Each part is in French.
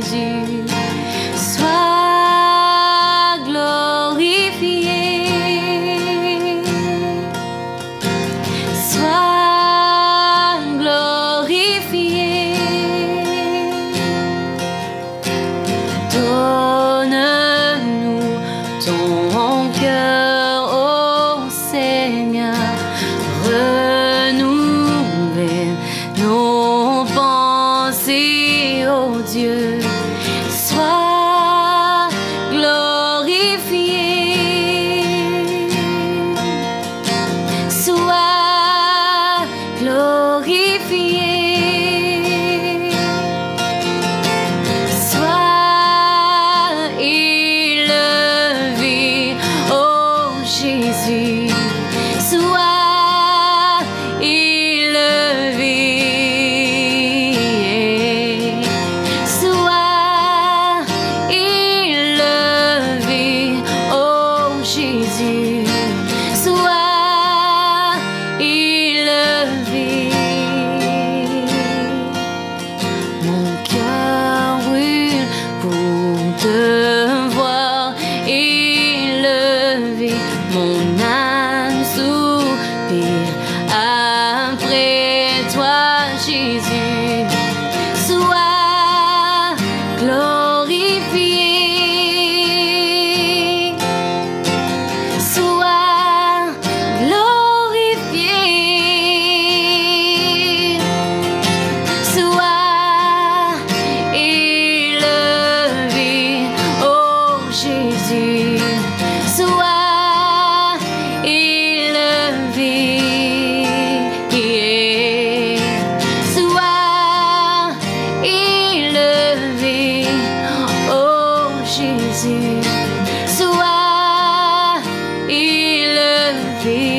Jésus, sois glorifié, sois glorifié. Donne-nous ton cœur, ô Seigneur, renouvelle nos pensées, ô Dieu, sois glorifié, sois glorifié, sois élevé, ô Jésus, sois élevé, sois élevé, ô Jésus, sois élevé. Mon cœur brûle pour te voir élevé, mon âme soupire après toi, Jésus, sois glorifié, sois glorifié, sois élevé, ô Jésus, sois élevé, sois élevé, ô Jésus, sois élevé.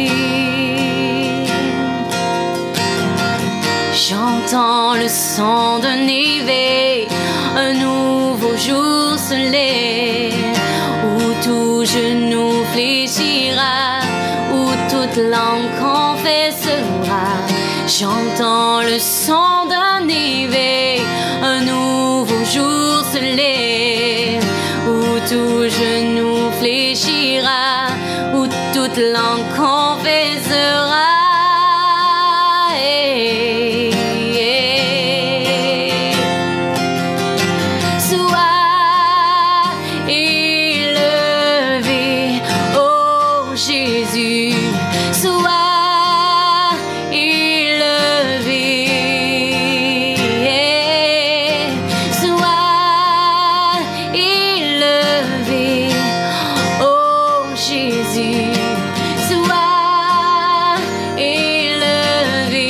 J'entends le son d'un éveil, un nouveau jour se lève, où tout genou fléchira, où toute langue confessera. J'entends le son d'un éveil, un nouveau jour se lève, où tout genou fléchira, où toute langue confessera. Sois élevé, ô Jésus, sois élevé, sois élevé, ô Jésus, sois élevé.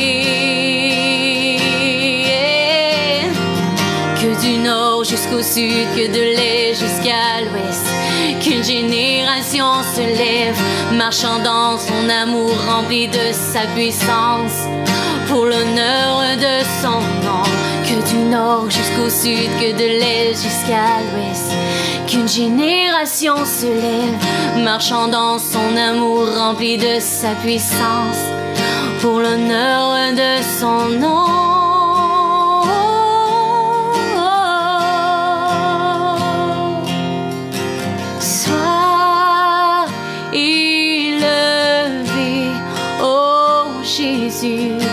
Que du nord jusqu'au sud, que de l'est jusqu'à l'ouest, qu'une génération se lève, marchant dans son amour rempli de sa puissance, pour l'honneur de son nom. Que du nord jusqu'au sud, que de l'est jusqu'à l'ouest, qu'une génération se lève, marchant dans son amour rempli de sa puissance, pour l'honneur de son nom. Sois élevé, ô Jésus,